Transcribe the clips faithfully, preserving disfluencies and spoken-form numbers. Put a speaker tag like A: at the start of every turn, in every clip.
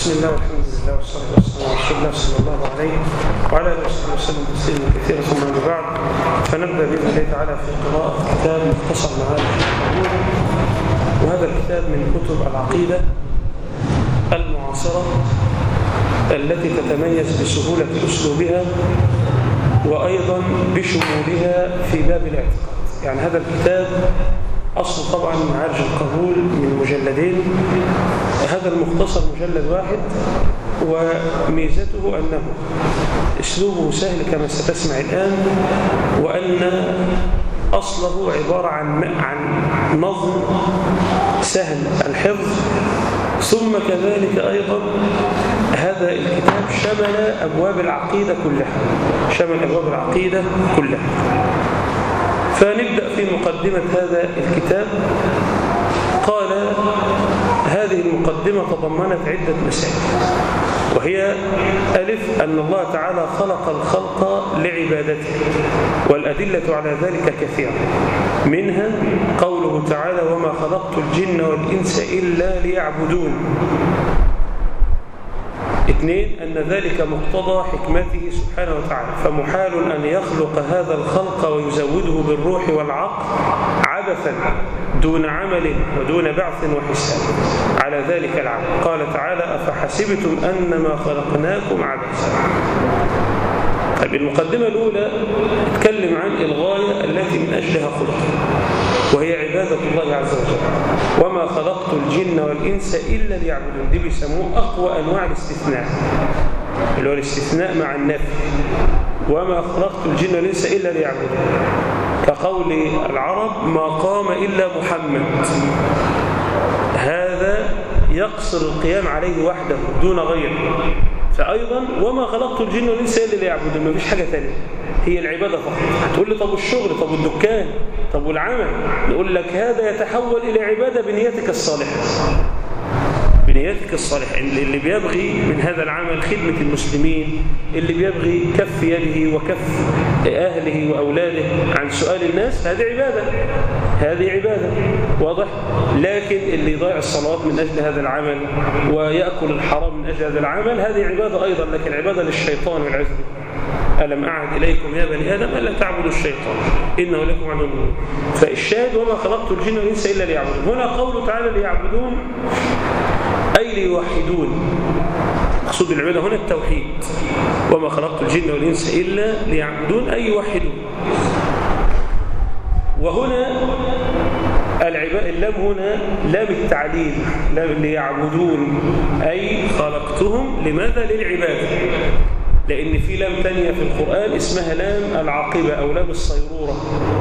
A: بسم الله والحمد لله والصلاة والسلام على رسول الله صلى الله عليه وعلى آله وصحبه وسلم تسليما كثيرا، ثم أما بعد فنبدأ بإذن الله تعالى في قراءة كتاب مختصر معارف القبول، وهذا الكتاب من كتب العقيدة المعاصرة التي تتميز بسهولة أسلوبها وأيضا بشمولها في باب الاعتقاد. يعني هذا الكتاب أصل طبعا معارج القبول من مجلدين، هذا المختصر مجلد واحد، وميزته أنه أسلوبه سهل كما ستسمع الآن، وأن أصله عبارة عن عن نظم سهل الحفظ، ثم كذلك أيضا هذا الكتاب شمل أبواب العقيدة كلها شمل أبواب العقيدة كلها. فنبدأ في مقدمة هذا الكتاب. قال: هذه المقدمة تضمنت عدة مسائل، وهي ألف أن الله تعالى خلق الخلق لعبادته، والأدلة على ذلك كثيرة، منها قوله تعالى: وما خلقت الجن والإنس إلا ليعبدون. اثنين أن ذلك مقتضى حكمته سبحانه وتعالى، فمحال أن يخلق هذا الخلق ويزوده بالروح والعقل عبثا دون عمل ودون بعث وحساب على ذلك العمل. قال تعالى: أفحسبتم أنما خلقناكم عبثا. طيب، المقدمة الأولى تتكلم عن الغاية التي من أجلها خلق، وهي عبادة الله عز وجل. وما خلقت الجن والإنس إلا ليعبدون، دي بيسموه أقوى أنواع الاستثناء، اللي هو الاستثناء مع النفي. وما خلقت الجن والإنس إلا ليعبدون، كقول العرب: ما قام إلا محمد. هذا يقصر القيام عليه وحده دون غيره. فأيضا وما خلقت الجن والإنس إلا ليعبدون، ما فيش حاجة ثانية، هي العبادة فقط. هتقول لي: طب الشغل، طب الدكان، طب والعمل؟ نقول لك: هذا يتحول إلى عبادة بنيتك الصالحة، بنيتك الصالحة. اللي بيبغي من هذا العمل خدمة المسلمين، اللي بيبغي كف يده وكف أهله وأولاده عن سؤال الناس، هذه عبادة، هذه عبادة، واضح؟ لكن اللي يضيع الصلوات من أجل هذا العمل ويأكل الحرام من أجل هذا العمل، هذه عبادة أيضا، لكن عبادة للشيطان والعياذ بالله. ألم أعهد إليكم يا بني آدم ألا تعبدوا الشيطان إنه لكم عدو مبين. فالشاهد: وما خلقت الجن والإنس إلا ليعبدون. هنا قوله تعالى ليعبدون أي ليوحدون، مقصود العبادة هنا التوحيد. وما خلقت الجن والإنس إلا ليعبدون أي يوحدون. وهنا اللام هنا لام التعليل، لام ليعبدون أي خلقتهم لماذا؟ للعبادة، لأن في لام تانية في القرآن اسمها لام العاقبة أو لام الصيرورة.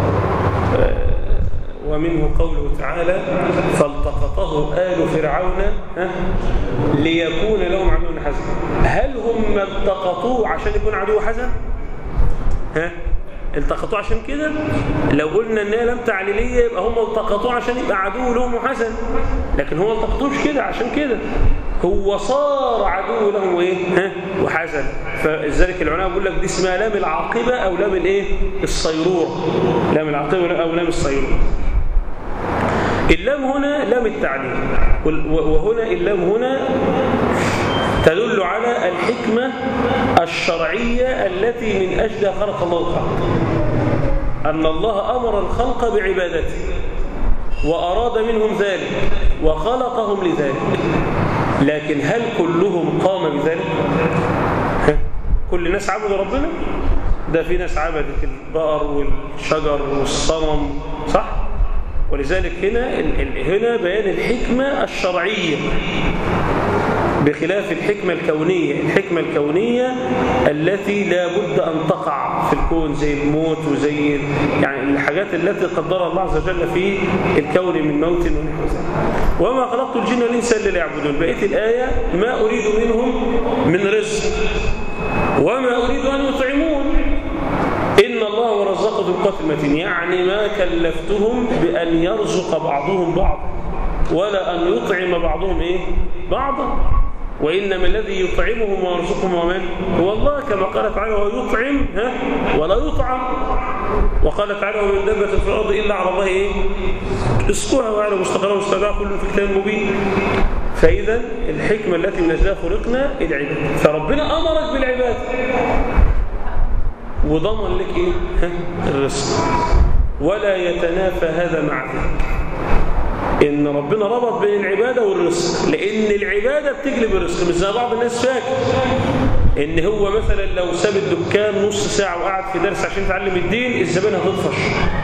A: ومنه قوله تعالى: فالتقطه آل فرعون ليكون لهم عدو حسن. هل هم التقطوه عشان يكون عدو حسن؟ ها؟ التقطوه عشان كده؟ لو قلنا انها لام تعليليه يبقى هم التقطوه عشان يبقى عدو لهم وحسن، لكن هو التقطوش كده عشان كده، هو صار عدو لهم وايه؟ ها؟ وحسن. فلذلك العلماء بيقول لك دي اسمها لام العاقبه او لام الايه؟ الصيروره. لام العاقبه او لام الصيروره. اللام هنا لام التعليل، وهنا اللام هنا تدل على الحكمة الشرعية التي من أجلها خلق الله الخلق، أن الله أمر الخلق بعبادته وأراد منهم ذلك وخلقهم لذلك. لكن هل كلهم قام بذلك؟ كل الناس عبدوا ربنا؟ ده في ناس عبدت البقر والشجر والصنم، صح؟ ولذلك هنا هنا بيان الحكمة الشرعية بخلاف الحكمة الكونية. الحكمة الكونية التي لا بد أن تقع في الكون، زي الموت وزي يعني الحاجات التي قدرها الله عز وجل في الكون من موت ونحو ذلك. وما خلقت الجن والإنس إلا ليعبدون. بقية الآية: ما أريد منهم من رزق وما أريد أن يطعمون إن الله هو الرزاق ذو القوة المتين. يعني ما كلفتهم بأن يرزق بعضهم بعض ولا أن يطعم بعضهم إيه؟ بعضا، وإنما الذي يطعمهم ويرزقهم ومن هو الله، كما قال تعالى: ويطعم ها ولا يطعم. وقال تعالى: ومن دابة في الأرض إلا على الله إيه؟ رزقها ويعلم مستقرها ومستودعها كل في كتاب مبين. فإذا الحكمة التي من أجلها خلقنا العبادة، فربنا أمرك بالعبادة وضمن لك إيه؟ الرزق، ولا يتنافى هذا مع ذلك، إن ربنا ربط بين العبادة والرزق، لأن العبادة بتجلب الرزق. مش زي بعض الناس فاكر إن هو مثلا لو ساب الدكان نص ساعة وقعد في درس عشان يتعلم الدين الزبائن هتطفش،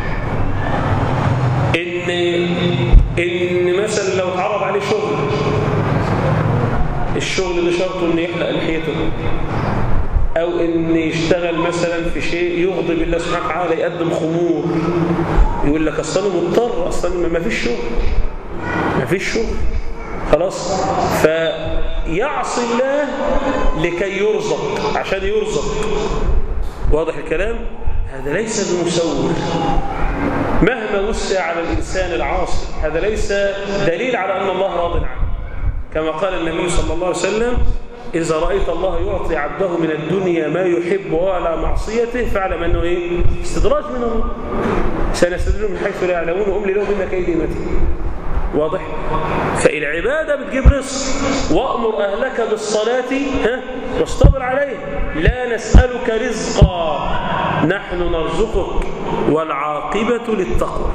A: إن إن مثلا لو اتعرض عليه شغل، الشغل ده شرطه إنه يحلق لحيته، أو إن يشتغل مثلا في شيء يغضب الله سبحانه وتعالى، يقدم خمور، يقول لك أصلا مضطر، أصلا ما فيش شغل، ما فيش شغل خلاص، فيعصي الله لكي يرزق، عشان يرزق. واضح الكلام؟ هذا ليس بمسوغ مهما وسع على الإنسان العاصي، هذا ليس دليل على أن الله راض عنه، كما قال النبي صلى الله عليه وسلم: إذا رأيت الله يعطي عبده من الدنيا ما يحب وعلى معصيته فاعلم أنه إيه؟ استدراج من الله، سنستدرجهم من حيث لا يعلمون وأملي لهم إن كيدي متين. واضح؟ فالعبادة بتجيب رزق. وأمر أهلك بالصلاة ها واصطبر عليه، لا نسألك رزقا نحن نرزقك والعاقبة للتقوى.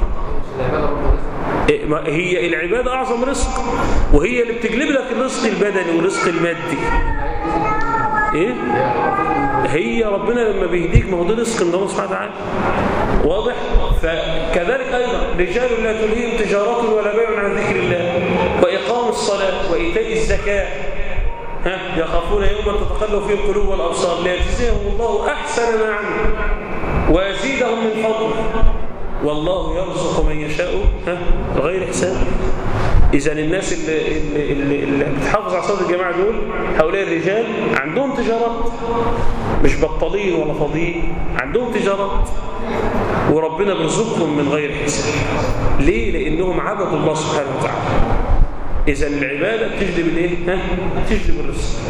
A: هي العبادة أعظم رزق، وهي اللي بتجلب لك الرزق البدني والرزق المادي. إيه؟ هي ربنا لما بيهديك ما هو ده رزق من الله سبحانه وتعالى. واضح؟ فكذلك أيضا رجال لا تلهيهم تجارة ولا بيع عن ذكر الله وإقام الصلاة وإيتاء الزكاة ها يخافون يوما تتقلب فيه القلوب والأبصار ليجزيهم الله أحسن ما عملوا ويزيدهم من فضله والله يرزق من يشاء ها بغير حساب. إذا الناس اللي, اللي, اللي بتحافظ على صلاة الجماعة دول هؤلاء الرجال عندهم تجارات، مش بطالين ولا فاضيين، عندهم تجارات وربنا بيرزقهم من غير حساب. ليه؟ لأنهم عبدوا الله سبحانه وتعالى. إذا العبادة بتجلب الإيه؟ ها؟ تجلب الرزق.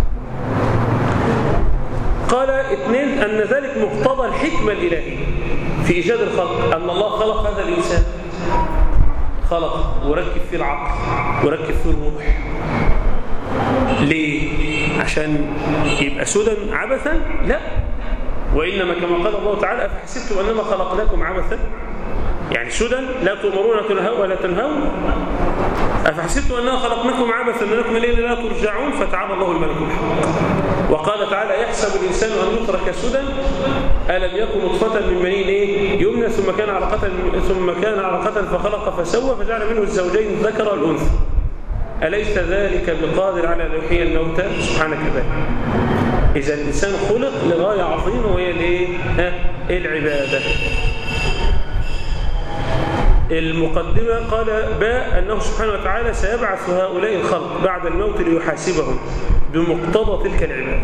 A: قال اثنين أن ذلك مقتضى الحكمة الإلهية في إيجاد الخلق، أن الله خلق هذا الإنسان، خلق وركب فيه العقل وركب فيه الروح. ليه؟ عشان يبقى سدى عبثا؟ لا، وإنما كما قال الله تعالى: أفحسبتم أنما خلقناكم عبثا، يعني سدى لا تؤمرون تنهوا ولا تنهون. أفحسبتم أننا خلقناكم عبثا أنكم إلينا لا ترجعون فتعالى الله الملك الحق. وقال تعالى: يحسب الإنسان أن يترك سدى ألم يكن نطفة من مني إيه؟ يمنى ثم كان علقة ثم كان علقة فخلق فسوى فجعل منه الزوجين الذكر والأنثى أليس ذلك بقادر على أن يحيي الموتى سبحانك ذلك. إذا الإنسان خلق لغاية عظيمة وهي الإيه؟ ها؟ العبادة. المقدمة قال باء أنه سبحانه وتعالى سيبعث هؤلاء الخلق بعد الموت ليحاسبهم بمقتضى تلك العبادة،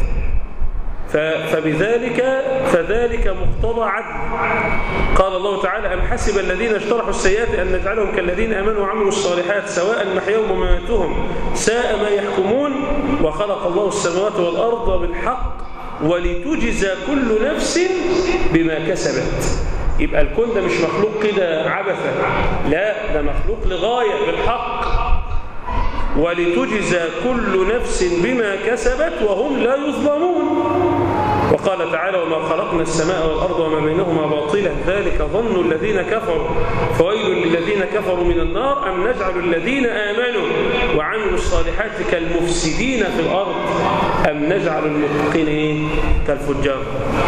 A: فبذلك فذلك مقتضى عدل. قال الله تعالى: أم حسب الذين اجترحوا السيئات أن نجعلهم كالذين آمنوا وعملوا الصالحات سواء محياهم ومماتهم ساء ما يحكمون وخلق الله السماوات والأرض بالحق ولتجزى كل نفس بما كسبت. يبقى الكون ده مش مخلوق كده عبثا، لا، ده مخلوق لغاية بالحق. ولتجزى كل نفس بما كسبت وهم لا يظلمون. وقال تعالى: وما خلقنا السماء والأرض وما بينهما باطلا ذلك ظن الذين كفروا فويل للذين كفروا من النار أم نجعل الذين آمنوا وعملوا الصالحات كالمفسدين في الأرض أم نجعل المتقين كالفجار.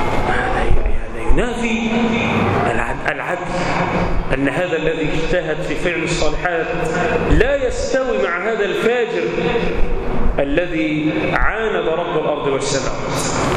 A: ينافي العدل، أن هذا الذي اجتهد في فعل الصالحات لا يستوي مع هذا الفاجر الذي عاند رب الأرض والسماء.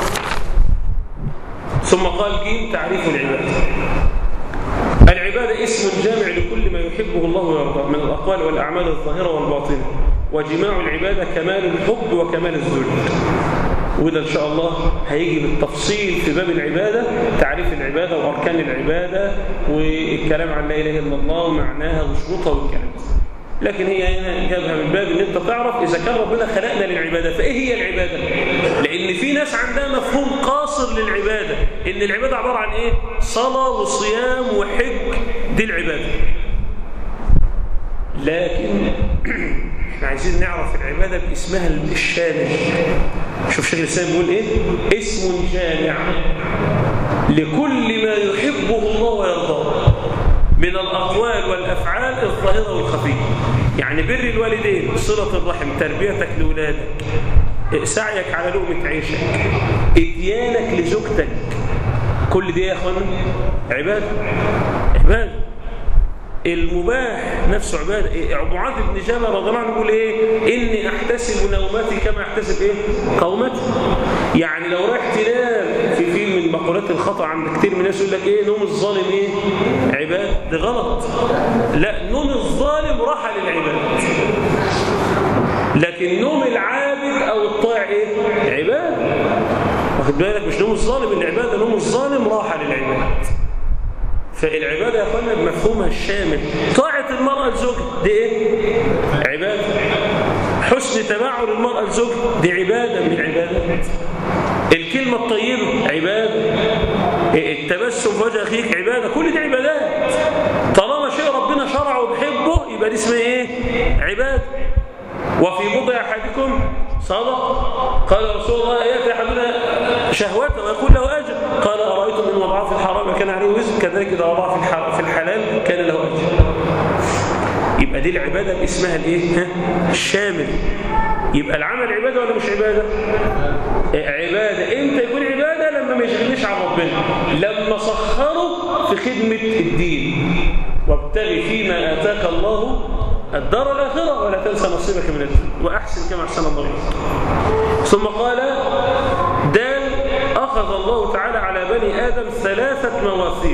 A: ثم قال جيم تعريف العبادة. العبادة اسم جامع لكل ما يحبه الله ويرضاه من الأقوال والأعمال الظاهرة والباطنة، وجماع العبادة كمال الحب وكمال الذل. وده إن شاء الله هيجي بالتفصيل في باب العبادة، تعريف العبادة وأركان العبادة والكلام عن لا إله إلا الله ومعناها وشروطها والكلام. لكن هي هنا جابها من باب إن أنت تعرف إذا كان ربنا خلقنا للعبادة فإيه هي العبادة؟ لأن في ناس عندها مفهوم قاصر للعبادة، إن العبادة عبارة عن إيه؟ صلاة وصيام وحج، دي العبادة. لكن احنا عايزين نعرف العبادة باسمها الشامل. شوف شيخ الإسلام بيقول ايه؟ اسم جامع لكل ما يحبه الله ويرضاه من الأقوال والأفعال الظاهرة والخفية. يعني بر الوالدين، صلة الرحم، تربيتك لأولادك، سعيك على لقمة عيشك، اتيانك لزوجتك، كل دي يا اخوانا عبادة. عبادة. المباح نفسه عبادة. معاذ بن جبل رضي الله عنه يقول ايه؟ اني احتسب نومتي كما احتسب ايه؟ قومتي. يعني لو رايح تنام، في في من مقولات الخطأ عند كتير من الناس يقول لك ايه؟ نوم الظالم ايه؟ عبادة. ده غلط. لا، نوم الظالم راحة للعبادة، لكن نوم العابد او الطائع ايه؟ عبادة. واخد بالك؟ مش نوم الظالم العبادة، نوم الظالم راحة للعبادة. فالعبادة يا اخوانا بمفهومها الشامل. طاعة المرأة لزوجها دي ايه؟ عبادة. حسن تباعد المرأة لزوجها دي عبادة من العبادات. الكلمة الطيبة عبادة. التبسم في وجه أخيك عبادة. كل دي عبادات. طالما شيء ربنا شرعه وبحبه يبقى دي اسمها ايه؟ عبادة. وفي بضع أحدكم صدق. قال رسول الله يأتي أحدنا شهوته ويقول له أجر. قال أرأيتم إن وضعه في الحرام كان عليه وزر، كذلك إذا وضعه في الحلال كان له أجر. يبقى دي العبادة باسمها الايه؟ الشامل. يبقى العمل عبادة ولا مش عبادة؟ عبادة. امتى يكون عبادة؟ لما ما يشغلنيش عن ربنا، لما سخره في خدمة الدين. وابتغي فيما آتاك الله الدار الآخرة ولا تنسى نصيبك من الدنيا وأحسن كما أحسن الله إليك. ثم قال دال أخذ الله تعالى على بني آدم ثلاثة مواثيق.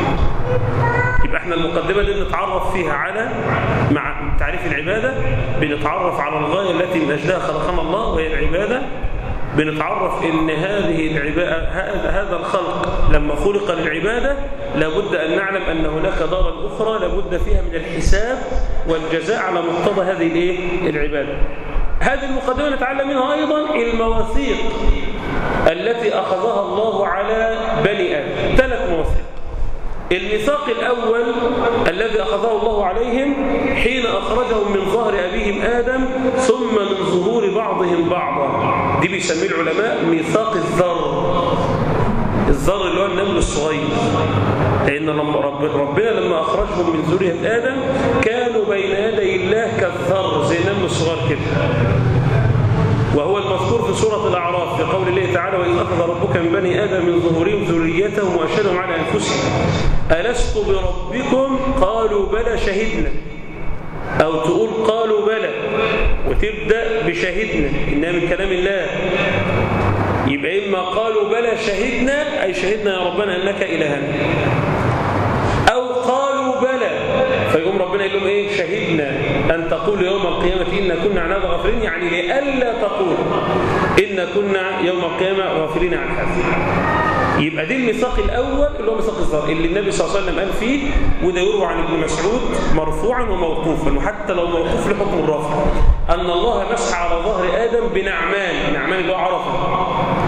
A: يبقى احنا المقدمة دي بنتعرف فيها على مع تعريف العبادة، بنتعرف على الغاية التي من أجلها خلقنا الله وهي العبادة. بنتعرف ان هذه العبادة، هذا الخلق لما خلق للعبادة لابد أن نعلم أن هناك دارا أخرى لابد فيها من الحساب والجزاء على مقتضى هذه الايه؟ العبادة. هذه المقدمة نتعلم منها أيضا المواثيق التي أخذها الله على بني آدم. ثلاث مواثيق. الميثاق الأول الذي أخذه الله عليهم حين أخرجهم من ظهر أبيهم آدم ثم من ظهور بعضهم بعضا. دي بيسميه العلماء ميثاق الذر. الذر اللي هو النمل الصغير، لأن لما رب ربنا لما أخرجهم من ذرية آدم كانوا بين يدي الله كالذر زي النمل الصغير كده. وهو المذكور في سورة الأعراف في قول الله تعالى وإذ أخذ ربك من بني آدم من ظهورهم ذريتهم وأشهدهم على أنفسهم ألست بربكم قالوا بلى شهدنا، أو تقول قالوا بلى وتبدأ بشهدنا إنها من كلام الله. يبقى إما قالوا بلى شهدنا أي شهدنا يا ربنا أنك إلهنا، أو قالوا بلى فيقوم ربنا يقول لهم إيه؟ شهدنا أن تقول يوم القيامة إنا كنا عن هذا غافلين، يعني لئلا تقول إنا كنا يوم القيامة غافلين عن هذا. يبقى دي الميثاق الأول اللي هو ميثاق الذر اللي النبي صلى الله عليه وسلم قال فيه، وده يروى عن ابن مسعود مرفوعا وموقوفا، وحتى لو موقوف لحكم الرفع، أن الله مسح على ظهر آدم بنعمان، نعمان اللي هو عرفه،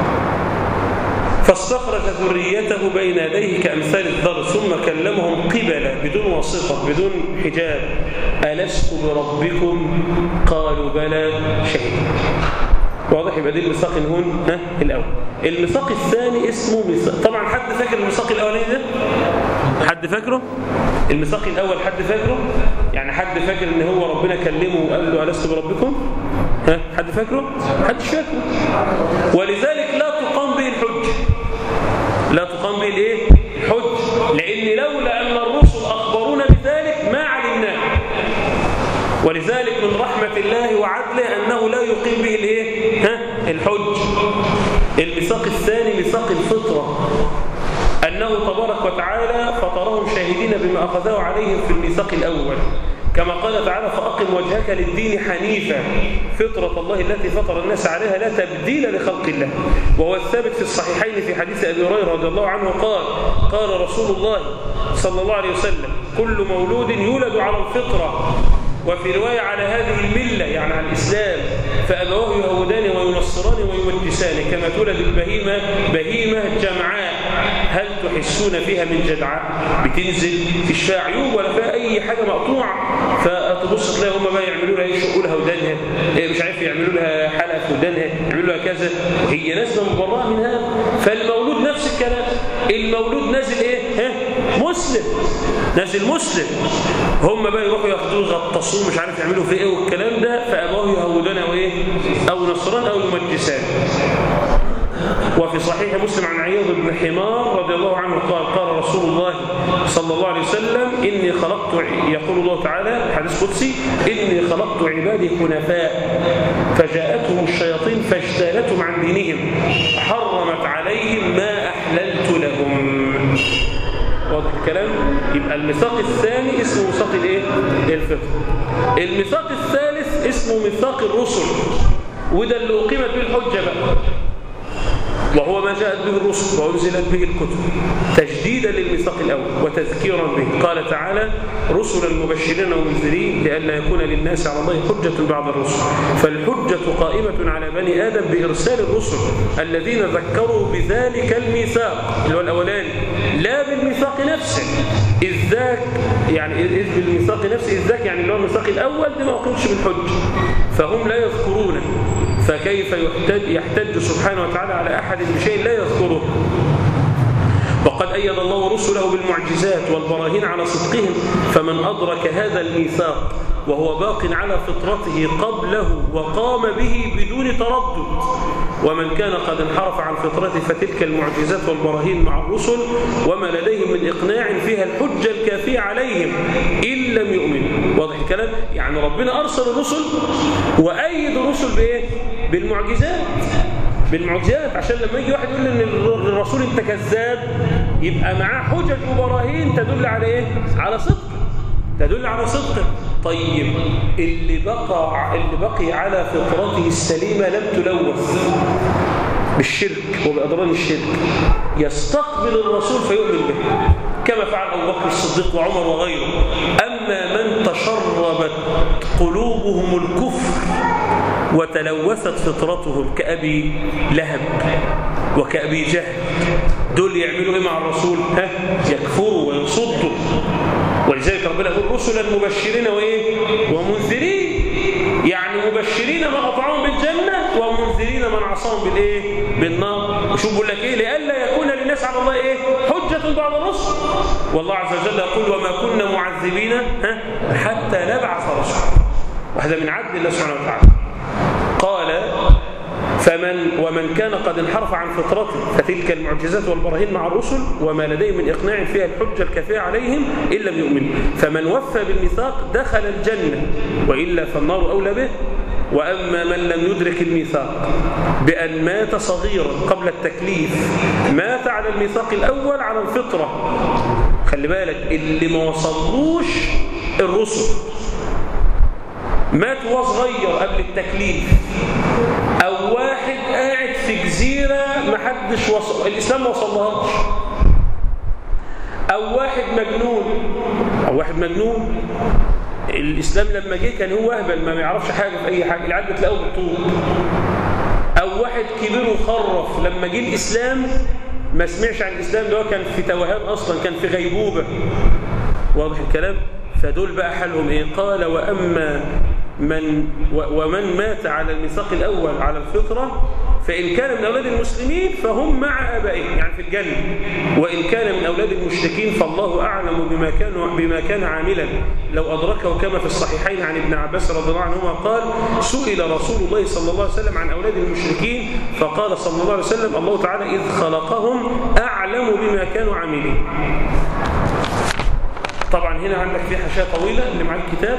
A: فاستخرج ذريته بين يديه كأمثال الذر ثم كلمهم قبلا بدون واسطة بدون حجاب ألست بربكم قالوا بلى شهدنا. واضح؟ يبقى دي الميثاق هون ها الأول. الميثاق الثاني اسمه ميثاق، طبعا حد فاكر الميثاق الأولاني ده؟ حد فاكره؟ الميثاق الأول حد فاكره؟ يعني حد فاكر ان هو ربنا كلمه وقال له ألست بربكم؟ ها حد فاكره؟ حدش فاكره. ولذلك لا تقام به الحج. لا تقام به الايه؟ الحج، لأن لولا أن الرسل أخبرونا بذلك ما علمناه. ولذلك من رحمة الله وعدله أنه لا يقيم به الايه؟ ها الحج. الميثاق الثاني ميثاق الفطرة، أنه تبارك وتعالى فطرهم شاهدين بما أخذه عليهم في الميثاق الأول، كما قال تعالى فأقم وجهك للدين حنيفا فطرة الله التي فطر الناس عليها لا تبديل لخلق الله. وهو الثابت في الصحيحين في حديث أبي هريرة رضي الله عنه قال قال رسول الله صلى الله عليه وسلم كل مولود يولد على الفطرة، وفي رواية على هذه الملة يعني على الإسلام، فأبواه يهودان وينصران ويمجسان كما تولد البهيمة بهيمة جمعاء هل تحسون فيها من جدعاء؟ بتنزل مفيش فيها عيوب ولا فيها أي حاجة مقطوعة، فتبص تلاقي هم بقى يعملوا لها يشقوا لها ودانها، مش عارف يعملوا لها حلقة في ودانها، يعملوا لها كذا، وهي نازلة مبرأة من هذا. فالمولود نفس الكلام، المولود نازل إيه؟ ها؟ مسلم، نازل مسلم. هم بقى يروحوا ياخدوه يغطسوه مش عارف يعملوا فيه إيه والكلام ده، فأبوه يهودانه أو إيه؟ أو نصران أو يمجسان. وفي صحيح مسلم عن عياض بن حمار رضي الله عنه قال قال رسول الله صلى الله عليه وسلم إني خلقت، يقول الله تعالى حديث قدسي، إني خلقت عبادي حنفاء فجاءتهم الشياطين فاجتالتهم عن دينهم حرمت عليهم ما أحللت لهم. واضح الكلام؟ يبقى الميثاق الثاني اسمه ميثاق الايه؟ الفطر. الميثاق الثالث اسمه ميثاق الرسل، وده اللي أقيمت به الحجة بقى، وهو ما جاءت به الرسل وأنزلت به الكتب تجديدا للميثاق الأول وتذكيرا به. قال تعالى رسلا مبشرين ومنذرين لئلا يكون للناس على الله حجة بعد الرسل، فالحجة قائمة على بني آدم بإرسال الرسل الذين ذكروا بذلك الميثاق اللي هو الأولاني، لا بالميثاق نفسه إذ ذاك، يعني إذ بالميثاق نفسه إذ ذاك يعني اللي هو الميثاق الأول دي ما أقيمش بالحجة، فهم لا يذكرونه، فكيف يحتج, يحتج سبحانه وتعالى على أحد بشيء لا يذكره؟ وقد أيد الله رسله بالمعجزات والبراهين على صدقهم، فمن أدرك هذا الميثاق وهو باق على فطرته قبله وقام به بدون تردد، ومن كان قد انحرف عن فطرته فتلك المعجزات والبراهين مع الرسل وما لديهم من إقناع فيها الحجة الكافية عليهم إن لم يؤمنوا. واضح الكلام؟ يعني ربنا أرسل الرسل وأيد الرسل بإيه؟ بالمعجزات، بالمعجزات، عشان لما يجي واحد يقول ان الرسول انت كذاب يبقى معاه حجج وبراهين تدل على ايه؟ على صدق، تدل على صدق. طيب اللي بقى اللي بقي على فطرته السليمه لم تلوث بالشرك وبأضرار الشرك يستقبل الرسول فيؤمن به كما فعل أبو بكر الصديق وعمر وغيره. أما من تشربت قلوبهم الكفر وتلوثت فطرتهم كأبي لهب وكأبي جهل، دول يعملوا إيه مع الرسول؟ ها؟ يكفروا ويصدوا. ولذلك ربنا يقول رسلا مبشرين وإيه؟ ومنذرين، يعني مبشرين من أطعمهم بالجنة ومنذرين من عصاهم بالإيه؟ بالنار. وشوف بقول لك إيه؟ لئلا يكون للناس على الله إيه؟ حجة بعد الرسل. والله عز وجل يقول وما كنا معذبين ها؟ حتى نبعث رسولا، وهذا من عدل الله سبحانه وتعالى. قال فمن ومن كان قد انحرف عن فطرته فتلك المعجزات والبراهين مع الرسل وما لديهم من إقناع فيها الحجة الكافية عليهم إن لم يؤمنوا، فمن وفى بالميثاق دخل الجنة وإلا فالنار أولى به. وأما من لم يدرك الميثاق بأن مات صغيرا قبل التكليف مات على الميثاق الأول على الفطرة. خلي بالك اللي ما وصلوش الرسل مات وهو صغير قبل التكليف، أو واحد قاعد في جزيرة ما حدش وصل الإسلام ما وصلهاش، أو واحد مجنون أو واحد مجنون الإسلام لما جه كان هو أهبل ما يعرفش حاجة في أي حاجة، العيال بتلاقوه بالطوب، أو واحد كبير وخرف لما جه الإسلام ما سمعش عن الإسلام ده، كان في توهان أصلا، كان في غيبوبة. واضح الكلام؟ فدول بقى حالهم إيه؟ قال وأما من ومن مات على الميثاق الأول على الفطرة فإن كان من أولاد المسلمين فهم مع آبائهم يعني في الجنة، وإن كان من أولاد المشركين فالله أعلم بما كان بما كان عاملا لو أدركه، كما في الصحيحين عن ابن عباس رضي الله عنهما قال سئل رسول الله صلى الله عليه وسلم عن أولاد المشركين فقال صلى الله عليه وسلم الله تعالى إذ خلقهم أعلم بما كانوا عاملين. طبعا هنا عندك في حاشية طويلة اللي مع الكتاب،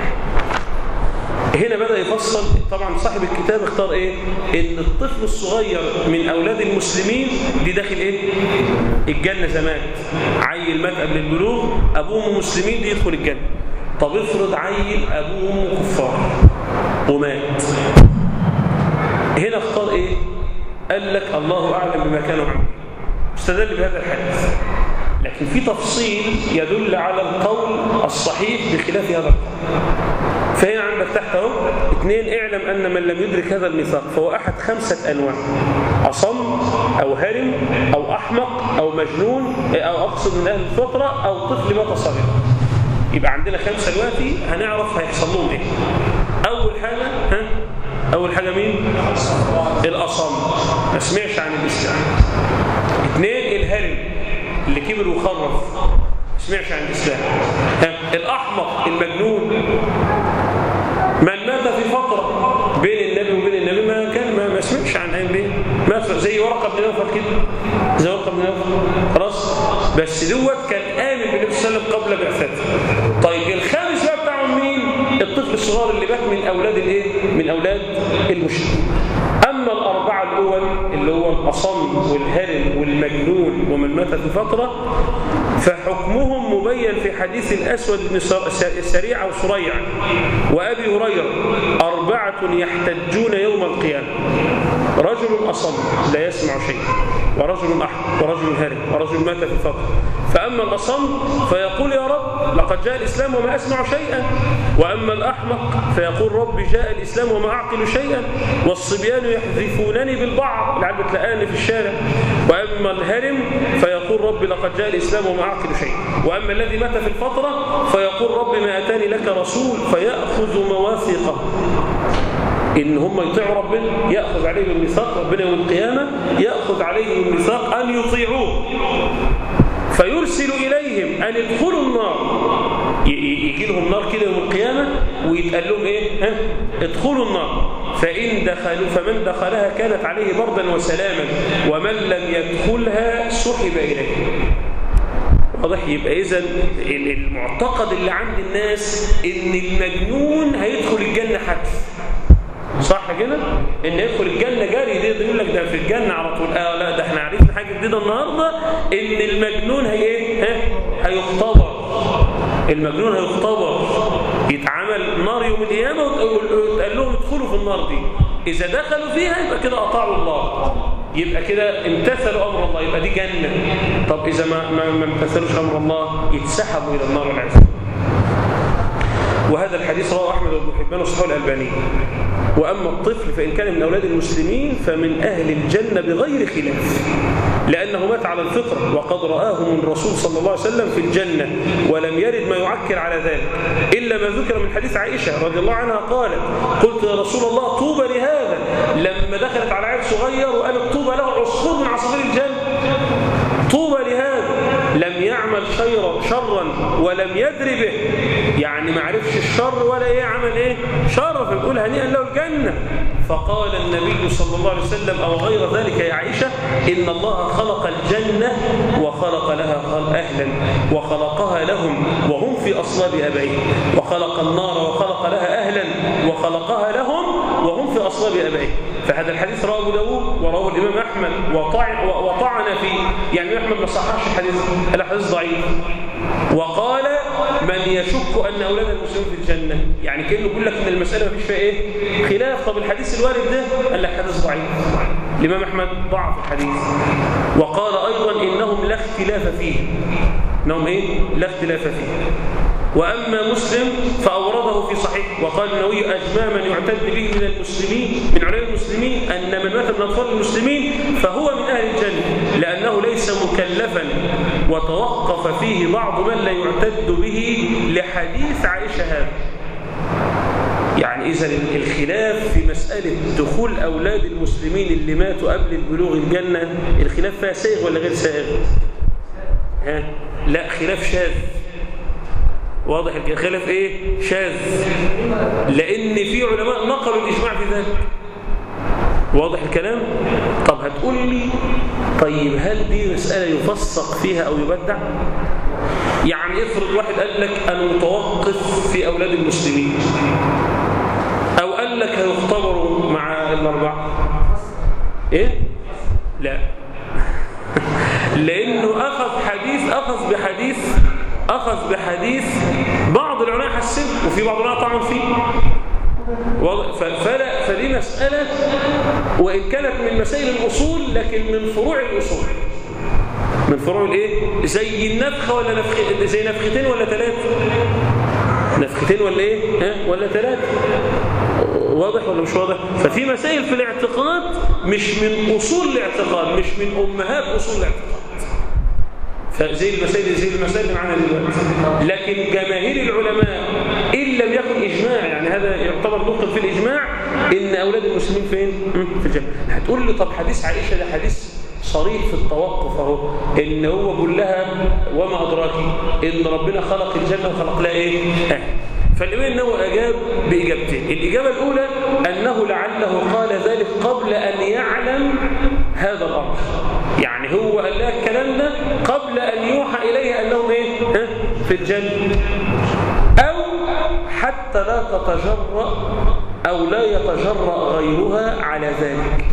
A: هنا بدأ يفصل. طبعا صاحب الكتاب اختار ايه؟ ان الطفل الصغير من اولاد المسلمين دي داخل ايه؟ الجنة زمان، عيل مات قبل البلوغ ابوه مسلمين دي يدخل الجنة. طب افرض عيل ابوه كفار ومات، هنا اختار ايه؟ قال لك الله اعلم بما كانوا عاملين، استدل بهذا الحديث. لكن في تفصيل يدل على القول الصحيح بخلاف هذا القول. فهنا عندك تحت اهو اثنين: اعلم أن من لم يدرك هذا الميثاق فهو أحد خمسة أنواع: أصم أو هرم أو أحمق أو مجنون أو أقصد من أهل الفطرة أو طفل مات صغير. يبقى عندنا خمسة دلوقتي هنعرف هيحصل لهم إيه. أول حاجة ها أول حاجة مين؟ الأصم، ما سمعش عن الإسلام. اثنين: الهرم اللي كبر وخرف، ما سمعش عن الإسلام. الأحمق المجنون، من مات في فترة بين النبي وبين النبي ما كان ما, ما سمعش عن أي بيه، مات زي ورقة بن نوفل كده، زي ورقة بن نوفل خلاص. بس دوت كان آمن بالنبي صلى الله عليه وسلم قبل بعثته. طيب الخامس بقى بتاعهم مين؟ الطفل الصغير اللي بات من أولاد الإيه؟ من أولاد المشركين. أما الأربعة الأول اللي هو الأصم والهرم والمجنون ومن مات في فترة فحكمهم مبين في حديث الأسود بن سريع أو سريع وأبي هريرة: أربعة يحتجون يوم القيامة: رجل أصم لا يسمع شيء، ورجل أحمق، ورجل هرم، ورجل مات في فترة. فأما الأصم فيقول: يا رب لقد جاء الإسلام وما أسمع شيئا. وأما الأحمق فيقول: رب جاء الإسلام وما أعقل شيئا. والصبيان يحذفونني بالبعض لعل تلاقاني في الشارع. وأما الهرم فيقول: رب لقد جاء الإسلام وما أعقل شيئا. وأما الذي مات في الفترة فيقول: رب ما أتاني لك رسول، فيأخذ مواثقه إن هم يطيعوا ربنا، يأخذ عليهم الميثاق ربنا يوم القيامة، يأخذ عليهم الميثاق أن يطيعوه، فيرسل إليهم أن يدخلوا النار. يجي لهم نار كده يوم القيامة ويتقال لهم إيه؟ ها؟ ادخلوا النار. فإن دخلوا فمن دخلها كانت عليه بردا وسلاما، ومن لم يدخلها سحب إليه. واضح؟ يبقى إذن المعتقد اللي عند الناس إن المجنون هيدخل الجنة حتف، صح كده؟ ان يدخل الجنه جاري، ده يقول لك ده في الجنه على طول. اه لا، ده احنا عرفنا حاجه جديده النهارده، ان المجنون هي ايه؟ ها؟ هيختبر. المجنون هيختبر، يتعمل نار يوم القيامه وتقول لهم ادخلوا في النار دي. اذا دخلوا فيها يبقى كده اطاعوا الله، يبقى كده امتثلوا امر الله، يبقى دي جنه. طب اذا ما ما, ما امتثلوش امر الله يتسحبوا الى النار والعياذ. وهذا الحديث رواه أحمد بن حبان وصححه الألباني. وأما الطفل فإن كان من أولاد المسلمين فمن أهل الجنة بغير خلاف، لأنه مات على الفطرة وقد رآه من الرسول صلى الله عليه وسلم في الجنة، ولم يرد ما يعكر على ذلك إلا ما ذكر من حديث عائشة رضي الله عنها قالت: قلت يا رسول الله طوبى لهذا، لما دخلت على عيل صغير وقالت طوبى له عصفور من عصافير الجنة، طوبى لهذا لم يعمل شيرا شرا ولم يدري به، يعني ما عرفش الشر ولا ايه عمل ايه شر، فبيقول هنيئا له الجنة. فقال النبي صلى الله عليه وسلم: أو غير ذلك يا عائشة، إن الله خلق الجنة وخلق لها أهلا وخلقها لهم وهم في أصلاب أبائهم، وخلق النار وخلق لها أهلا وخلقها لهم وهم في أصلاب أبائهم. فهذا الحديث رواه أبو داود ورواه الإمام أحمد وطعن فيه، يعني أحمد ما صححش الحديث، الحديث ضعيف. وقال: من يشك أن أولاد المسلمين في الجنة، يعني كأنه يقول لك إن المسألة ما فيش فيها إيه؟ خلاف. طب الحديث الوارد ده قال لك حديث ضعيف، الإمام أحمد ضعف الحديث. وقال أيضا: إنهم لا اختلاف فيه، إنهم إيه؟ لا اختلاف فيه. وأما مسلم فأورده في صحيح، وقال النووي: أجمع من يعتد به من المسلمين من علماء المسلمين أن من مات من أطفال المسلمين فهو من أهل الجنة، لأنه ليس مكلفا، وتوقف فيه بعض من لا يعتد به لحديث عائشة هذا. يعني إذا الخلاف في مسألة دخول أولاد المسلمين اللي ماتوا قبل البلوغ الجنة، الخلاف فيها سائغ ولا غير سائغ؟ ها؟ لا، خلاف شاذ. واضح الخلاف ايه؟ شاذ، لان في علماء نقلوا الاجماع في ذلك. واضح الكلام؟ طب هتقول لي طيب هل دي مسألة يفسق فيها او يبدع؟ يعني افرض واحد قال لك انا متوقف في اولاد المسلمين، او قال لك هيختبروا مع الاربعه، ايه؟ لا لانه اخذ حديث اخذ بحديث أخذ بحديث بعض العلماء حسن وفي بعض العلماء طعن فيه. فلا فدي مسألة وإن كانت من مسائل الأصول لكن من فروع الأصول، من فروع الإيه؟ زي النفخة ولا نفخ، زي نفختين ولا ثلاثة؟ نفختين ولا ايه ها ولا ثلاثه. واضح ولا مش واضح؟ ففي مسائل في الاعتقاد مش من اصول الاعتقاد، مش من امهات اصول الاعتقاد، فزي المسائل زي المسائل اللي معانا دلوقتي. لكن جماهير العلماء ان لم يكن اجماع، يعني هذا يعتبر نقطه في الاجماع، ان اولاد المسلمين فين؟ في الجنه. هتقول لي طب حديث عائشه ده حديث صريح في التوقف اهو، ان هو بيقول لها وما ادراك ان ربنا خلق الجنه وخلق لها ايه؟ اه فالإمام النووي أجاب بإجابتين. الإجابة الأولى أنه لعله قال ذلك قبل أن يعلم هذا الأمر، يعني هو قال لها الكلام ده قبل أن يوحى إليه أنهم إيه؟ ها؟ في الجنة، أو حتى لا تتجرأ أو لا يتجرأ غيرها على ذلك.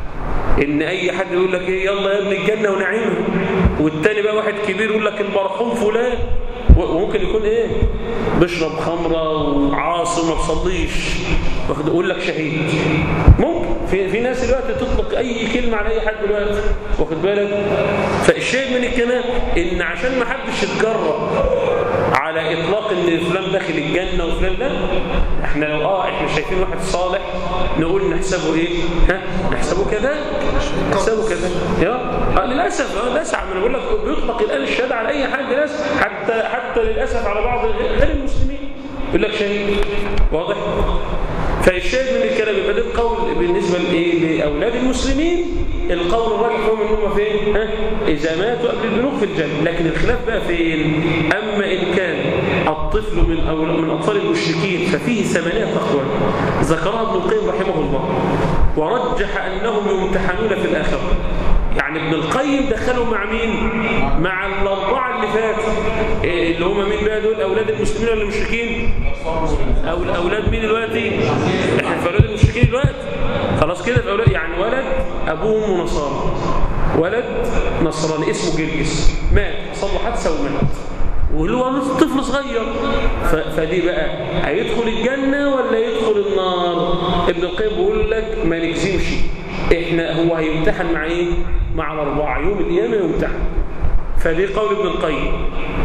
A: إن أي حد يقول لك إيه يلا يا ابن الجنة ونعيمها، والتاني بقى واحد كبير يقول لك المرحوم فلان، وممكن يكون ايه بيشرب خمره وعاصي وما بيصليش، يقول لك شهيد. ممكن في في ناس دلوقتي تطلق اي كلمه على اي حد دلوقتي، واخد بالك؟ فالشاهد من الكلام ان عشان ما حدش يتجرأ على اطلاق ان فلان داخل الجنه وفلان لا، احنا لو اه احنا شايفين واحد صالح نقول نحسبه ايه؟ ها نحسبه كذا نحسبه كذا يا آه للاسف اه للاسف انا بقول لك بيطلق الان الشهاده على اي حد، ناس حتى حتى للاسف على بعض غير المسلمين يقول لك شهيد. واضح؟ فالشاهد من الكلام يبقى ده القول بالنسبه لايه؟ لاولاد المسلمين القول الراجح هو ان هم فين؟ ها اذا ماتوا قبل البلوغ في الجنه. لكن الخلاف بقى فين؟ اما ان كان الطفل من أو من اطفال المشركين ففيه ثمانيه اقوال ذكرها ابن القيم رحمه الله، ورجح انهم يمتحنون في الاخره. يعني ابن القيم دخلوا مع مين؟ مع الاربعه اللي فاتوا اللي هم مين بقى دول؟ اولاد المسلمين ولا المشركين؟ او اولاد مين دلوقتي؟ احنا في اولاد المشركين دلوقتي خلاص كده، في اولاد يعني ولد ابوهم نصارى، ولد نصراني اسمه جرجس مات حصل له حادثه ومات، واللي هو طفل صغير، فدي بقى هيدخل الجنه ولا يدخل النار؟ ابن القيم بيقول لك ما نجزمش، احنا هو هيمتحن مع ايه؟ مع الاربعه يوم القيامه يمتحن. فدي قول ابن القيم،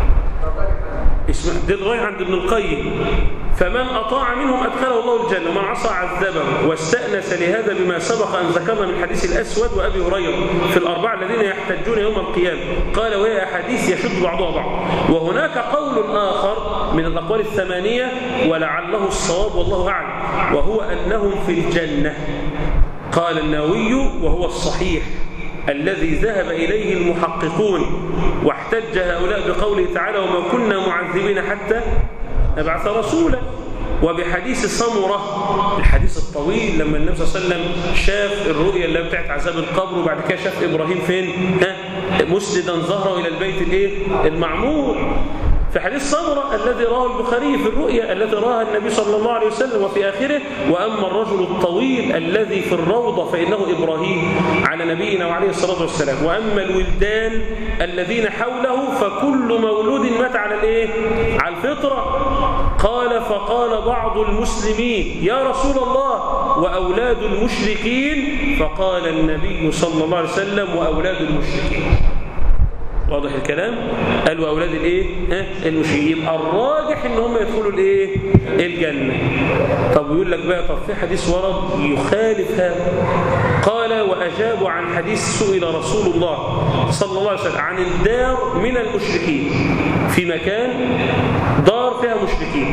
A: اسمع دي الراي عند ابن القيم. فمن أطاع منهم أدخله الله الجنة ومن عصى عذبه. واستأنس لهذا بما سبق أن ذكرنا من حديث الأسود وأبي هريرة في الأربعة الذين يحتجون يوم القيامة، قال وهي أحاديث يشد بعضها بعض. وهناك قول آخر من الأقوال الثمانية ولعله الصواب والله أعلم، وهو أنهم في الجنة. قال النووي وهو الصحيح الذي ذهب إليه المحققون، واحتج هؤلاء بقوله تعالى وما كنا معذبين حتى نبعث رسولا، وبحديث سمرة الحديث الطويل لما النبي صلى الله عليه وسلم شاف الرؤيا اللي بتاعت عذاب القبر، وبعد كده شاف إبراهيم فين؟ ها مسجدا ظهره إلى البيت الايه؟ المعمور. في حديث سمرة الذي راه البخاري في الرؤيا التي راها النبي صلى الله عليه وسلم، وفي آخره وأما الرجل الطويل الذي في الروضة فإنه إبراهيم على نبينا وعليه الصلاة والسلام، وأما الولدان الذين حوله فكل مولود مات على الإيه؟ على الفطرة. قال فقال بعض المسلمين يا رسول الله وأولاد المشركين؟ فقال النبي صلى الله عليه وسلم وأولاد المشركين. واضح الكلام؟ قالوا أولاد الإيه؟ ها؟ المشركين. يبقى الراجح إن هم يدخلوا الإيه؟ الجنة. طب يقول لك بقى طب في حديث ورد يخالف هذا. قال وأجابوا عن حديث سئل رسول الله صلى الله عليه وسلم عن الدار من المشركين، في مكان دار فيها مشركين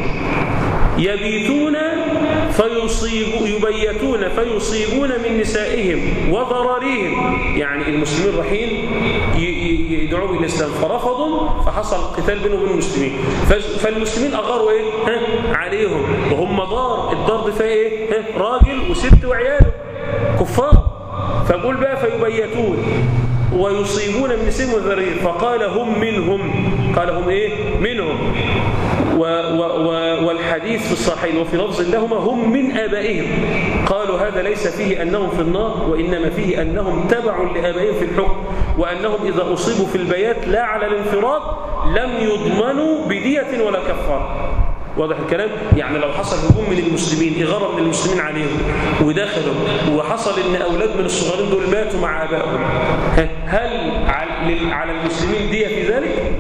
A: يبيتون فيصيبوا يبيتون فيصيبون من نسائهم وضراريهم، يعني المسلمين رايحين يدعوا الى الاسلام فرفضوا، فحصل قتال بينهم وبين المسلمين، فالمسلمين اغاروا ايه؟ ها عليهم، وهم دار، الدار دي فيها ايه؟ ها راجل وست وعياله كفار، فقول بقى فيبيتون ويصيبون من نسائهم وذراريهم، فقال هم منهم، قال هم ايه؟ منهم. و و و والحديث في الصحيح وفي لفظ لهما هم من آبائهم. قالوا هذا ليس فيه أنهم في النار، وإنما فيه أنهم تبعوا لآبائهم في الحكم، وأنهم إذا أصيبوا في البيات لا على الانفراد لم يضمنوا بدية ولا كفارة. واضح الكلام؟ يعني لو حصل هجوم من المسلمين، إغارة من المسلمين عليهم ودخلوا وحصل إن أولاد من الصغارين دول ماتوا مع آبائهم، هل على المسلمين دية في ذلك؟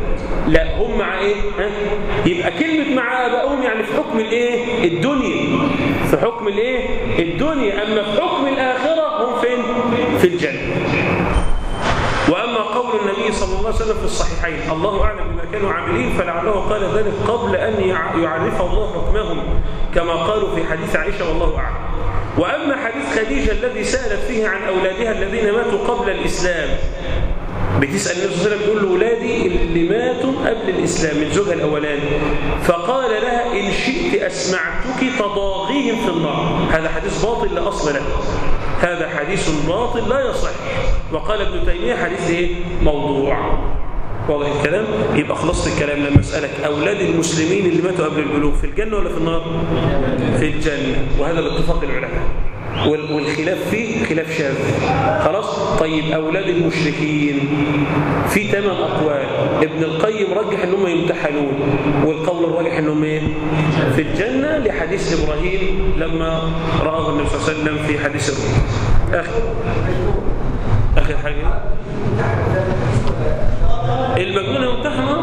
A: لا هم مع ايه؟ ها؟ يبقى كلمة مع ابائهم يعني في حكم الايه؟ الدنيا. في حكم الايه؟ الدنيا. اما في حكم الاخرة هم فين؟ في الجنة. وأما قول النبي صلى الله عليه وسلم في الصحيحين الله أعلم بما كانوا عاملين فلعله قال ذلك قبل أن يعرف الله حكمهم كما قالوا في حديث عائشة والله أعلم. وأما حديث خديجة الذي سألت فيه عن أولادها الذين ماتوا قبل الإسلام، بتسأل النبي صلى الله عليه وسلم تقول له أولادي اللي ماتوا قبل الإسلام من زوجها الأولاني، فقال لها إن شئت أسمعتك تضاغيهم في النار. هذا حديث باطل لا أصل له، هذا حديث باطل لا يصح. وقال ابن تيمية حديث إيه؟ موضوع. واضح الكلام؟ يبقى خلصت الكلام لما أسألك أولاد المسلمين اللي ماتوا قبل البلوغ في الجنة ولا في النار؟ في الجنة، وهذا باتفاق العلماء، والخلاف فيه خلاف شاذ. خلاص؟ طيب أولاد المشركين في ثمان أقوال، ابن القيم رجح أنهم يمتحنون، والقول الراجح أنهم إيه؟ في الجنة لحديث إبراهيم لما رآه النبي صلى الله عليه وسلم في حديث الروح. آخر آخر حاجة المجنون يمتحن.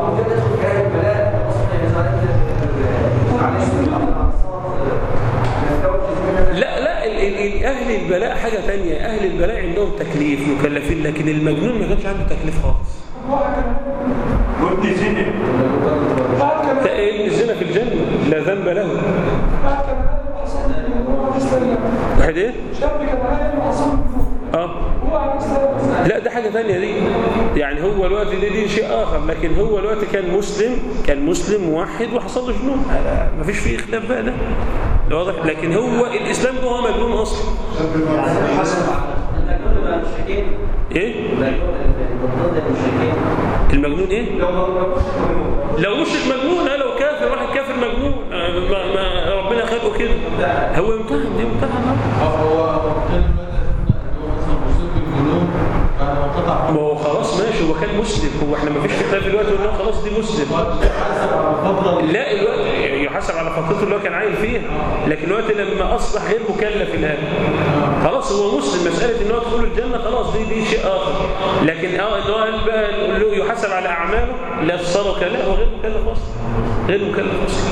A: لا لا أهل البلاء حاجة تانية. أهل البلاء عندهم تكليف مكلفين، لكن المجنون ما كانش عنده تكليف خالص. الزنا في الجنة لا ذنب له. واحد ايه؟ اه لا ده حاجة تانية دي، يعني هو الوقت دي, دي شيء آخر، لكن هو الوقت كان مسلم كان مسلم موحد وحصل له جنون، ما فيش فيه خلاف بقى ده واضح. لكن هو الإسلام ده هو مجنون أصلا. ايه؟ المجنون ايه؟ لو مشرك مجنون، لو كافر واحد كافر مجنون ما, ما ربنا خلقه كده، هو يمتحن دي يمتحن. ما هو خلاص ماشي، هو كان مسلم، هو احنا ما فيش كتاب دلوقتي قلنا خلاص دي مسلم. لا الوقت يحاسب على فترته اللي هو كان عايل فيها، لكن الوقت لما اصبح غير مكلف الان خلاص هو مسلم. مساله ان هو يدخل الجنه خلاص دي دي شيء اخر، لكن اه ان هو بقى نقول له يحاسب على اعماله لا الصلاه لا، هو غير مكلف اصلا، غير مكلف اصلا.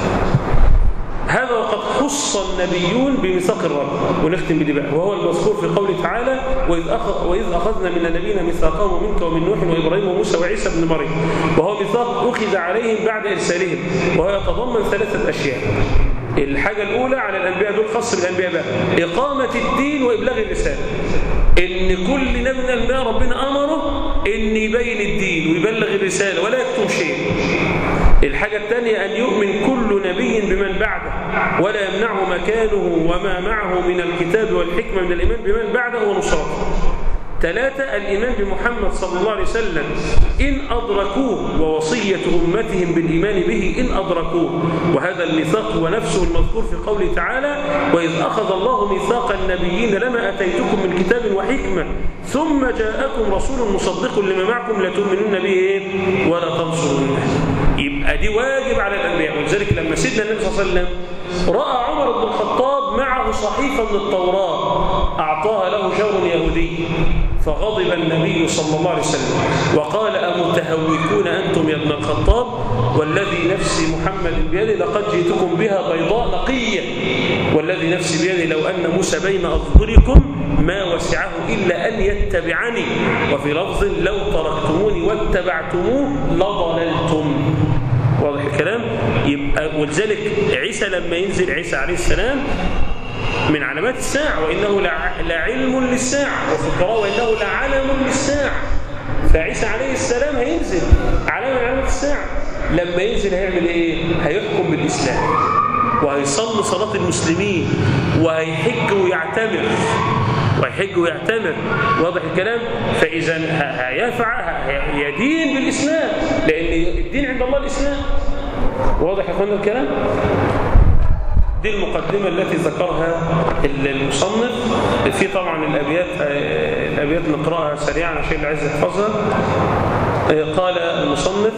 A: هذا وقد خص النبيون بميثاق الرب. ونختم بدي بقى، وهو المذكور في قوله تعالى وإذ, أخذ وإذ أخذنا من النبيين ميثاقهم ومنك ومن نوح وإبراهيم وموسى وعيسى بن مريم، وهو ميثاق أخذ عليهم بعد إرسالهم، وهو يتضمن ثلاثة أشياء. الحاجة الأولى على الأنبياء دول خاص بالأنبياء بقى إقامة الدين وإبلاغ الرسالة، إن كل نبي من الأنبياء ربنا أمره إن يبين الدين ويبلغ الرسالة ولا يكتم شيء. الحاجة الثانية أن يؤمن كل نبي بمن بعده ولا يمنعه مكانه وما معه من الكتاب والحكمة من الإيمان بمن بعده ونصرته. ثلاثة الإيمان بمحمد صلى الله عليه وسلم إن أدركوه، ووصية أمتهم بالإيمان به إن أدركوه. وهذا الميثاق هو نفسه المذكور في قوله تعالى وإذ أخذ الله ميثاق النبيين لما أتيتكم من كتاب وحكمة ثم جاءكم رسول مصدق لما معكم لتؤمنون به ولا تنصرونه. يبقى دي واجب على الأنبياء. ولذلك لما سيدنا النبي صلى الله عليه وسلم رأى عمر بن الخطاب معه صحيفة من التوراة أعطاها له جار يهودي، فغضب النبي صلى الله عليه وسلم وقال أمتهوكون أنتم يا ابن الخطاب والذي نفسي محمد بيده لقد جئتكم بها بيضاء نقية والذي نفسي بيده لو أن موسى بين أظهركم ما وسعه إلا أن يتبعني، وفي لفظ لو تركتموني واتبعتموه لضللتم. واضح الكلام؟ يبقى ولذلك عيسى لما ينزل عيسى عليه السلام من علامات الساعة وإنه لعلم للساعة، وفي القراءة وإنه لعلم للساعة. فعيسى عليه السلام هينزل علامة من علامات الساعة. لما ينزل هيعمل إيه؟ هيحكم بالإسلام وهيصلي صلاة المسلمين وهيحج ويعتمر ويحج ويعتمر. واضح الكلام؟ فإذا هيفعل يدين بالإسلام، لأن الدين عند الله الإسلام. واضح يا أخوانا الكلام؟ دي المقدمة التي ذكرها المصنف. في طبعا الأبيات الأبيات نقرأها سريعا عشان اللي عايز يحفظها. قال المصنف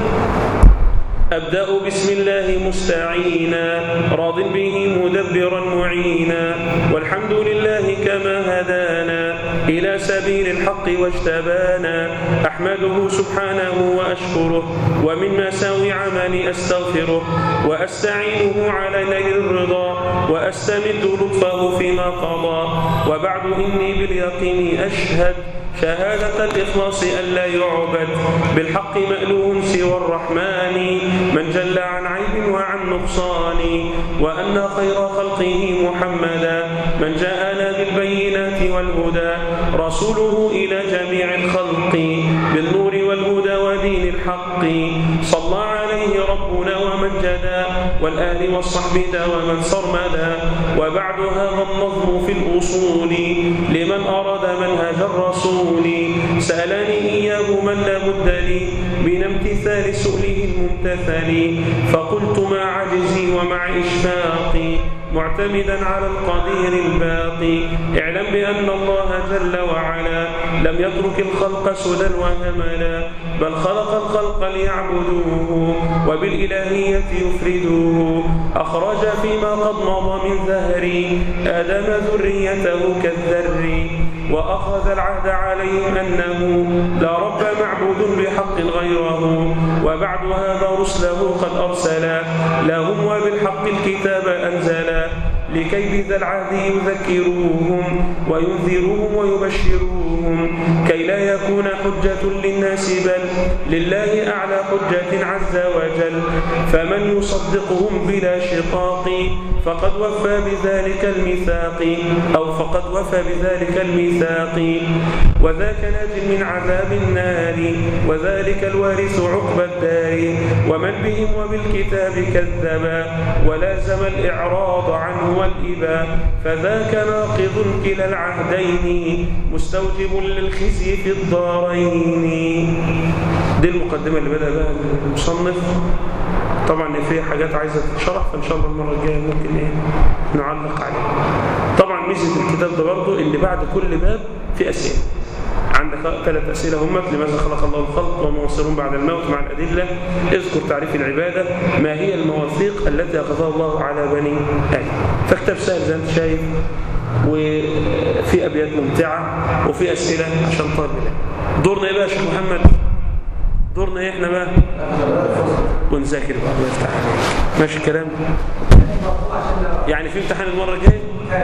A: أبدأ بسم الله مستعينا راض به مدبرا معينا والحمد لله كما هدانا إلى سبيل الحق واجتبانا أحمده سبحانه وأشكره ومن مساوي عملي أستغفره وأستعينه على نيل الرضا وأستمد لطفه فيما قضى وبعد إني باليقين أشهد شهادة الإخلاص ألا يعبد بالحق مألوه سوى الرحمن من جل عن عيب وعن نقصان وأن خير خلقه محمدا من جاءنا بالبينات والهدى رسوله إلى جميع الخلق بالنور والهدى ودين الحق صلى عليه ربنا ومن جدا والآل والصحب ومن صرمدا وبعد هذا النظم في الأصول لمن أراد منهج الرسول سألني إياه من لا بد لي من امتثال سؤله الممتثل فقلت مع عجزي ومع إشفاقي معتمدا على القدير الباقي اعلم بأن الله جل وعلا لم يترك الخلق سدى وهملا بل خلق الخلق ليعبدوه وبالإلهية يفردوه أخرج فيما قد مضى من ذهري آدم ذريته كالذر وأخذ العهد عليهم أنه لا رب معبود بحق غيره وبعد هذا رسله قد أرسلا لهم وبالحق الكتاب أنزلا لكي بذا العهد يذكروهم وينذروهم ويبشروهم كي لا يكون حجة للناس بل لله أعلى حجة عز وجل فمن يصدقهم بلا شقاق فقد وفى بذلك الميثاق أو فقد وفى بذلك الميثاق وذاك ناج من عذاب النار وذلك الوارث عقبى الدار ومن بهم وبالكتاب كذبا ولازم الإعراض عنه والإبا فذاك ناقض كلا العهدين مستوجب للخزي في الدارين. دي المقدمة اللي بدأ بها المصنف. طبعا فيها حاجات عايزة تتشرح فإن شاء الله المرة الجاية ممكن إيه نعلق عليها. طبعا ميزة الكتاب ده برضه إن بعد كل باب في أسئلة. عندك ثلاث أسئلة همت: لماذا خلق الله الخلق؟ وما مصيرهم بعد الموت مع الأدلة. اذكر تعريف العبادة. ما هي المواثيق التي أخذها الله على بني آدم؟ فكتاب سهل زي أنت شايف وفي أبيات ممتعة وفي أسئلة عشان طالب العلم. دورنا إيه بقى يا شيخ محمد؟ دورنا إيه إحنا بقى؟ ونذاكر بقى الله يفتح عليك. ماشي الكلام؟ يعني في امتحان المرة الجاية؟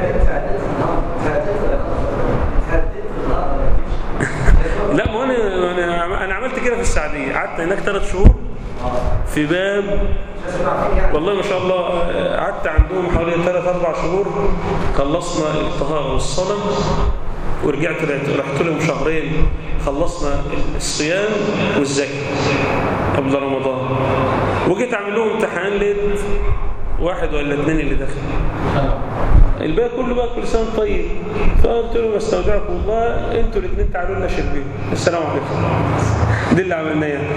A: لا ما انا انا انا عملت كده في السعديه، قعدت هناك ثلاث شهور في باب، والله ما شاء الله قعدت عندهم حوالي ثلاث اربع شهور. خلصنا الطهاره والصلاه ورجعت رحت لهم شهرين، خلصنا الصيام والزكاه قبل رمضان، وجيت اعمل لهم امتحان لقيت واحد ولا اثنين اللي دخل، الباقي كله بقى كل سنه طيب. فقلت له بستودعكم الله، انتوا الاثنين تعالوا لنا شربين، السلام عليكم. دي اللي عملناه يعني.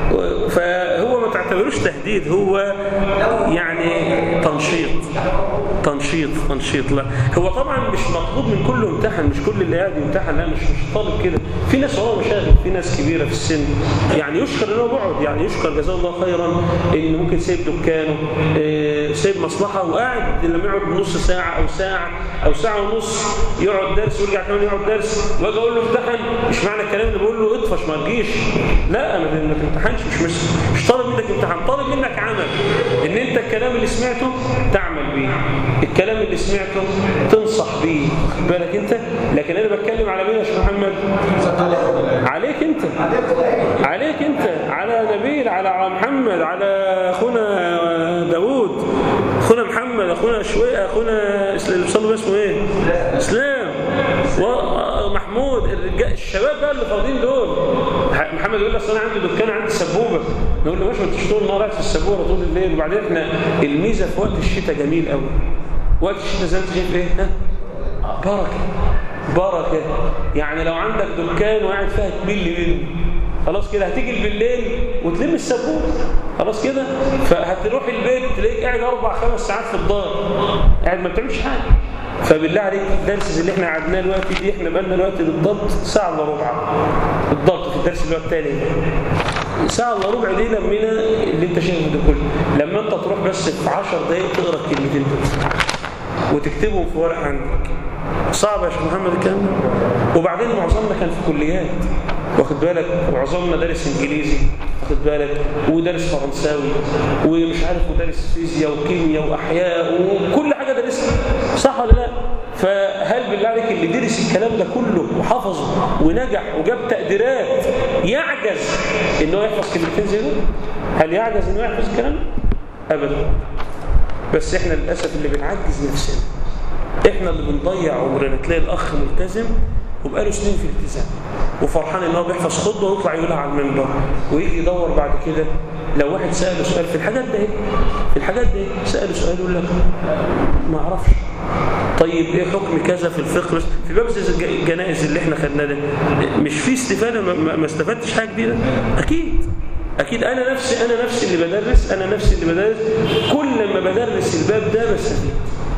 A: فهو ما تعتبروش تهديد، هو يعني تنشيط تنشيط تنشيط. لا هو طبعا مش مطلوب من كله امتحن، مش كل اللي قاعد يمتحن، لا مش مش طالب كده. في ناس والله مشاغل، في ناس كبيره في السن يعني يشكر انه بيقعد، يعني يشكر جزاه الله خيرا انه ممكن سايب دكانه، سايب مصلحه وقاعد لما يقعد نص ساعه او ساعه او ساعه ونص يقعد درس ويرجع كمان يقعد درس، واجي اقول له امتحن. مش معنى الكلام اللي بقول له اطفش ما تجيش، لا ما تمتحنش، مش مش مش طالب منك امتحان، طالب منك عمل، ان انت الكلام اللي سمعته تعمل بيه، الكلام اللي سمعته تنصح بيه، بالك انت. لكن انا بتكلم على مين يا شيخ محمد؟ عليك انت، عليك انت، على نبيل، على محمد، على اخونا داوود، اخونا محمد، اخونا شويه، اخونا صلوا اسمه ايه؟ اسلام، ومحمود، الرجال الشباب بقى اللي فاضيين دول. محمد يقول لك انا عندي دكان، عندي سبوبه، نقول له ماشي، ما انتش طول النهار قاعد في السبوبه طول الليل. وبعدين احنا الميزه في وقت الشتاء جميل قوي، وقت الشتاء زي ما انت شايف ايه؟ ها؟ بركه بركه. يعني لو عندك دكان وقاعد فيها تمل منه، خلاص كده هتيجي بالليل وتلم السبوبه، خلاص كده. فهتروح البيت تلاقيك قاعد اربع خمس ساعات في الدار، قاعد ما بتعملش حاجه. فبالله عليك الدرس اللي احنا قعدناه دلوقتي دي، احنا بقالنا دلوقتي بالضبط ساعه الا ربع بالضبط في الدرس اللي هو التاني، ساعه الا ربع دي لمينا اللي انت شايفه ده كله. لما انت تروح بس في عشر دقائق تقرا الكلمتين دول وتكتبهم في ورقه عندك، صعب يا شيخ محمد الكلام ده. وبعدين معظمنا كان في كليات، واخد بالك، ومعظمنا دارس انجليزي، واخد بالك، ودارس فرنساوي ومش عارف، ودارس فيزياء وكيمياء واحياء وكل حاجه دارسها، صح ولا لا؟ فهل بالله عليك اللي درس الكلام ده كله وحفظه ونجح وجاب تقديرات يعجز انه يحفظ كلمتين زي دول؟ هل يعجز انه يحفظ الكلام؟ ابدا. بس احنا للاسف اللي بنعجز نفسنا، احنا اللي بنضيع عمرنا. تلاقي الاخ ملتزم وبقاله سنين في الالتزام وفرحان ان هو بيحفظ خطبه ويطلع يقولها على المنبر، ويجي يدور بعد كده لو واحد ساله سؤال في الحاجات ده في الحاجات دي ساله سؤال يقول لك ما اعرفش. طيب ايه حكم كذا في الفقه؟ في باب الجنائز اللي احنا خدناه ده مش في استفاده؟ ما استفدتش حاجه جديده؟ اكيد اكيد. انا نفسي انا نفسي اللي بدرس انا نفسي اللي بدرس كل ما بدرس الباب ده بستفيد،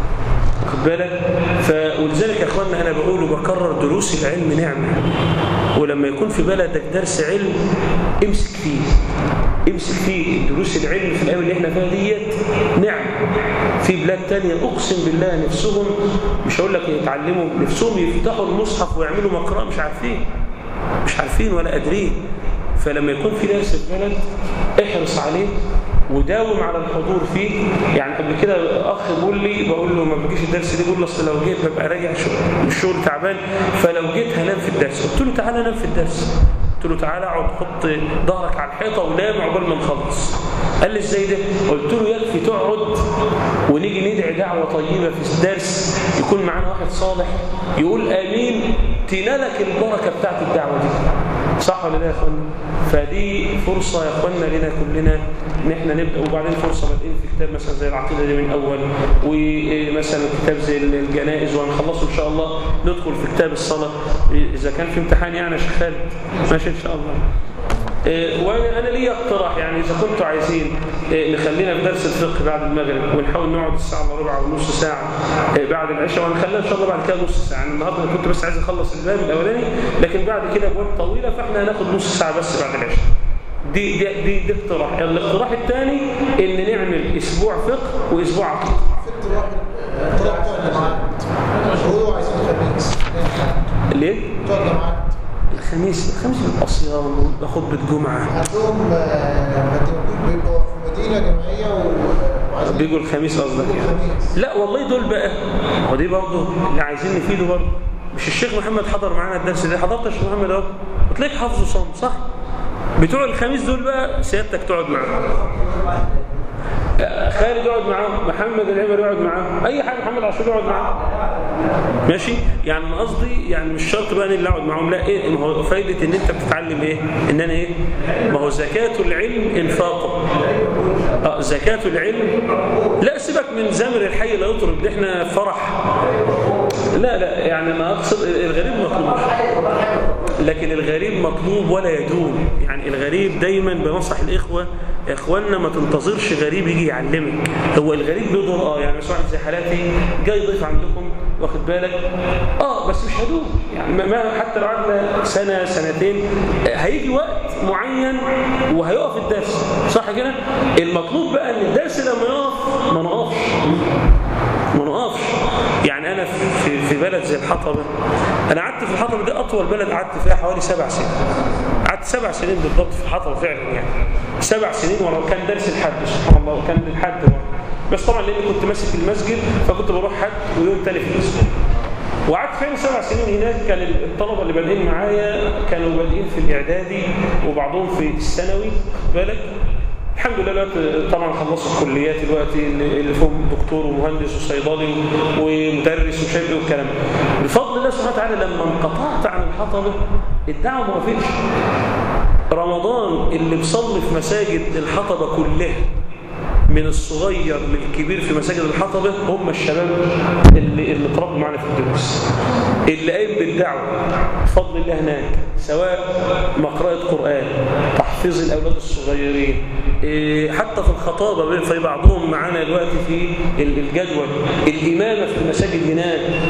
A: خد بالك. ولذلك يا اخواننا انا بقول وبكرر، دروس العلم نعمه، ولما يكون في بلدك درس علم امسك فيه امسك فيه. دروس العلم في الايام اللي احنا فيها ديت نعم. في بلاد تانية اقسم بالله نفسهم، مش هقول لك يتعلموا، نفسهم يفتحوا المصحف ويعملوا مقرأة مش عارفين مش عارفين ولا قادرين. فلما يكون في درس في بلد احرص عليه وداوم على الحضور فيه. يعني قبل كده اخ بيقول لي، بقول له ما بجيش الدرس ليه؟ بيقول لي اصل لو جيت ببقى راجع الشغل تعبان، فلو جيت هنام في الدرس. قلت له تعالى نام في الدرس. قلت له تعالى اقعد حط ظهرك على الحيطه ونام عقبال ما نخلص. قال لي ازاي ده؟ قلت له يكفي تقعد ونيجي ندعي دعوه طيبه في الدرس، يكون معانا واحد صالح يقول امين، تنالك البركه بتاعت الدعوه دي، صح ولا لا يا اخوانا؟ فدي فرصه يا اخوانا لنا كلنا ان احنا نبدا. وبعدين فرصه بادئين في كتاب مثلا زي العقيده دي من اول، ومثلا كتاب زي الجنائز، وهنخلصه ان شاء الله ندخل في كتاب الصلاه اذا كان في امتحان يعني يا شيخ خالد، ماشي ان شاء الله. وانا لي اقتراح، يعني اذا كنتوا عايزين نخلينا في درس الفقه بعد المغرب ونحاول نقعد الساعه الا ربع او نص ساعه بعد العشاء، وهنخليها ان شاء الله بعد كده نص ساعه. يعني النهارده كنت بس عايز اخلص الباب الاولاني، لكن بعد كده ابواب طويله، فاحنا هناخد نص ساعه بس بعد العشاء. دي دي دي, دي اقتراح. الاقتراح الثاني ان نعمل اسبوع فقه واسبوع عقيده.
B: في اقتراح اقتراح بتوع الجماعات هو عايزين الخميس.
A: ليه؟
B: بتوع الجماعات
A: الخميس الخميس بيبقى صيام وخطبه جمعه.
B: عندهم بيبقوا في مدينه جمعيه وعايزين
A: بيجوا الخميس قصدك يعني؟ لا والله دول بقى، هو دي برضه اللي عايزين نفيده برضه. مش الشيخ محمد حضر معانا الدرس ده؟ حضرت الشيخ محمد اهو، وتلاقيك حافظه صم، صح؟ بتوع الخميس دول بقى سيادتك تقعد معاهم، خالد يقعد معاهم، محمد العمر يقعد معاهم، اي حاجه، محمد عاشور يقعد معاهم، ماشي؟ يعني انا قصدي يعني مش شرط بقى ان اللي اقعد معاهم، لا، ايه ما هو فايده ان انت بتتعلم ايه؟ ان انا ايه؟ ما هو زكاه العلم انفاقه. اه زكاه العلم، لا سيبك من زمر الحي لا يطرد، احنا فرح، لا لا، يعني انا اقصد الغريب مطلوب، لكن الغريب مطلوب ولا يدوم. يعني الغريب دايما بنصح الاخوه، يا اخوانا ما تنتظرش غريب يجي يعلمك، هو الغريب بيضر اه يعني مثلا زي حالاتي جاي ضيف عندكم، واخد بالك، اه بس مش هدوم، يعني ما حتى لو قعدنا سنه سنتين هيجي وقت معين وهيقف الدرس، صح كده؟ المطلوب بقى ان الدرس لما يقف ما نقفش ما نقفش. يعني انا في في بلد زي الحطبه، انا قعدت في الحطبه دي اطول بلد قعدت فيها حوالي سبع سنين، قعدت سبع سنين بالضبط في الحطبه فعلا، يعني سبع سنين. ورا كان درس الحد سبحان الله، وكان الحد بس طبعا لاني كنت ماسك المسجد فكنت بروح حد ويوم تاني في الاسبوع. وقعدت فعلا سبع سنين هناك. كان الطلبه اللي بادئين معايا كانوا بادئين في الاعدادي وبعضهم في الثانوي، خد بالك. الحمد لله طبعا خلصوا الكليات دلوقتي، اللي فيهم دكتور ومهندس وصيدلي ومدرس وشاب والكلام. بفضل الله سبحانه وتعالى لما انقطعت عن الحطبه الدعوه ما وقفتش. رمضان اللي بصلي في مساجد الحطبه كلها من الصغير للكبير في مساجد الحطبه هم الشباب اللي اللي اتربوا معنا في الدروس، اللي قايم بالدعوه بفضل الله هناك، سواء مقرأة قرآن، تحفيظ الاولاد الصغيرين، حتى في الخطابه في بعضهم معانا دلوقتي في الجدول، الامامه في المساجد هناك بفضل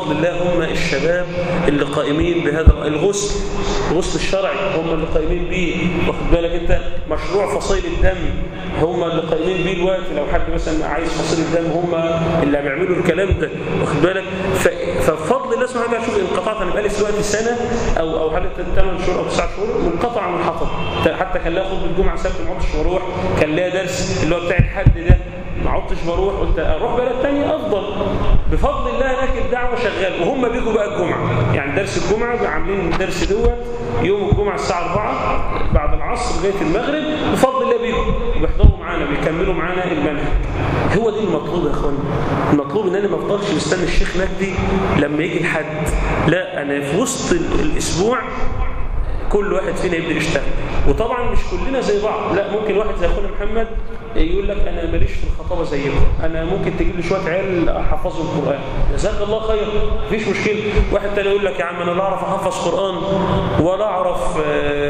A: بفضل الله هم الشباب اللي قائمين بهذا الغسل، الغسل الشرعي هم اللي قائمين بيه. واخد بالك انت؟ مشروع فصيل الدم هم اللي قائمين بيه الوقت، لو حد مثلا عايز فصيل الدم هم اللي بيعملوا الكلام ده. واخد بالك؟ فبفضل الله سبحانه وتعالى شوف انقطعت انا بقالي دلوقتي سنه او او حوالي ثمان شهور او تسع شهور منقطع من الحطب. حتى كان لها خطبه الجمعه سبت ما عدتش بروح، كان لها درس اللي هو بتاع الحد ده ما عدتش بروح، قلت اروح بلد ثانيه افضل. بفضل الله هناك الدعوه شغال وهم بيجوا بقى الجمعه، يعني درس الجمعه عاملين الدرس دوت يوم الجمعه الساعه أربعة بعد العصر لغايه المغرب، بفضل الله بيجوا وبيحضروا معانا بيكملوا معانا المنهج. هو دي المطلوب يا اخوان. المطلوب ان انا ما افضلش مستني الشيخ مجدي لما يجي الحد، لا انا في وسط الاسبوع كل واحد فينا يبدا يشتغل. وطبعا مش كلنا زي بعض، لا ممكن واحد زي اخونا محمد يقول لك انا ماليش في الخطابه زيكم، انا ممكن تجيب لي شويه عيال احفظوا القران، جزاك الله خير مفيش مشكله. واحد تاني يقول لك يا عم انا لا اعرف احفظ قران ولا اعرف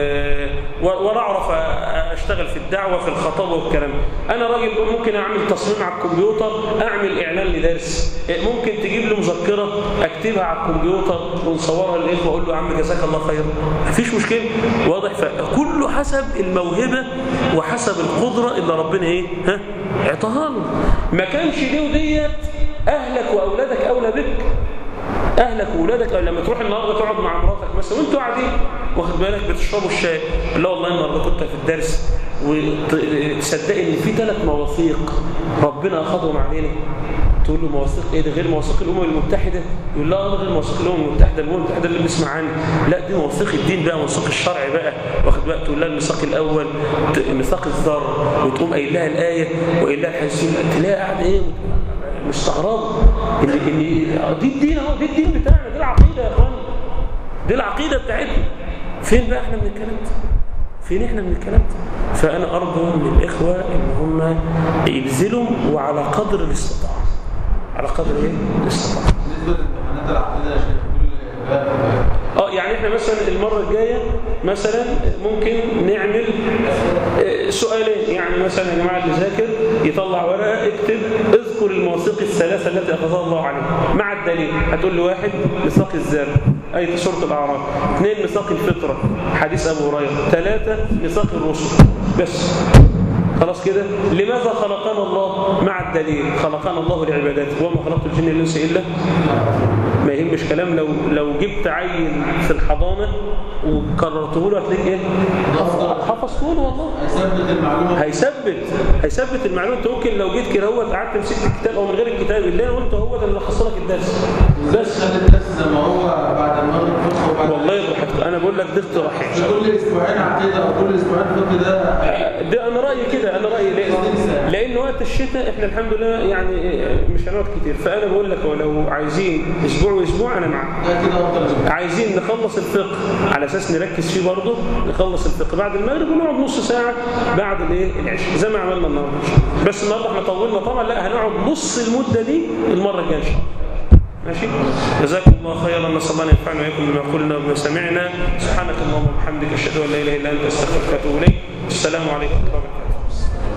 A: ولا اعرف اشتغل في الدعوه في الخطابه والكلام. انا راجل ممكن اعمل تصميم على الكمبيوتر، اعمل اعلان لدرس، ممكن تجيب لي مذكره اكتبها على الكمبيوتر ونصورها للاخوه واقول له يا عم جزاك الله خير، مفيش مشكله. واضح؟ فكله حسب الموهبه وحسب القدره اللي ربنا ايه ها اعطاها له. ما كانش دي وديت اهلك واولادك اولى بك. اهلك واولادك لما تروح النهارده تقعد مع مراتك مثلا وانتوا قاعدين واخد بالك بتشربوا الشاي، لا والله النهارده كنت في الدرس وتصدق ان في ثلاث مواثيق ربنا اخذهم علينا. تقول له مواثيق ايه ده؟ غير مواثيق الامم المتحده؟ يقول لا غير مواثيق الامم المتحده، الامم المتحده اللي بنسمع عنها، لا دي مواثيق الدين بقى، مواثيق الشرع بقى. واخد بالك؟ تقول لها الميثاق الاول ميثاق الذر، وتقوم قايل لها الايه وقايل لها الحديث، تلاقيها قاعده ايه مستغربه ان ان دي الدين اهو، دي الدين بتاعنا، دي العقيده يا اخوان، دي العقيده بتاعتنا. فين بقى احنا من الكلام ده؟ فين احنا من الكلام ده؟ فانا ارجو من الاخوه ان هم يبذلوا وعلى قدر الاستطاعه، على قدر ايه الاستطاعه.
B: بالنسبه للامتحانات العقيده يا شيخ
A: اه يعني احنا مثلا المره الجايه مثلا ممكن نعمل سؤالين، يعني مثلا يا جماعه اللي ذاكر يطلع ورقه اكتب اذكر المواثيق الثلاثه التي اخذها الله عليها مع الدليل. هتقول لي واحد ميثاق الذر ايه سوره الاعراف، اثنين ميثاق الفطره حديث ابو هريره، ثلاثه ميثاق الرسل. بس خلاص كده. لماذا خلقنا الله؟ مع الدليل خلقنا الله لعبادته، وما خلقت الجن والانس الا. ما يهمش كلام لو لو جبت عيل في الحضانه وكررته له هتلاقي ايه؟ حفظته له والله.
B: هيثبت المعلومه،
A: هيثبت هيثبت المعلومه. انت ممكن لو جيت كده هو قعدت مسكت الكتاب او من غير الكتاب اللي انا قلته هو ده اللي لخص لك الدرس. بس
B: خلي الدرس زي ما هو بعد المغرب فقه وبعد
A: والله يضحك. انا بقول لك دي اقتراحات.
B: كل اسبوعين عقيده او كل اسبوعين فقه ده
A: ده انا رايي كده، انا رايي ليه؟ لان وقت الشتاء احنا الحمد لله يعني مش هنقعد كتير، فانا بقول لك لو عايزين اسبوع واسبوع انا معاك. عايزين نخلص الفقه على اساس نركز فيه برضه، نخلص الفقه بعد المغرب ونقعد نص ساعه بعد الايه العشاء زي ما عملنا النهارده. بس النهارده احنا طولنا طبعا، لا هنقعد نص المده دي المره الجايه ان شاء الله. ماشي. جزاكم الله خيرا، نسال الله ان ينفعنا وياكم بما قلنا وبما سمعنا. سبحانك اللهم وبحمدك اشهد ان لا اله الا انت استغفرك واتوب اليك. السلام عليكم ورحمه الله وبركاته.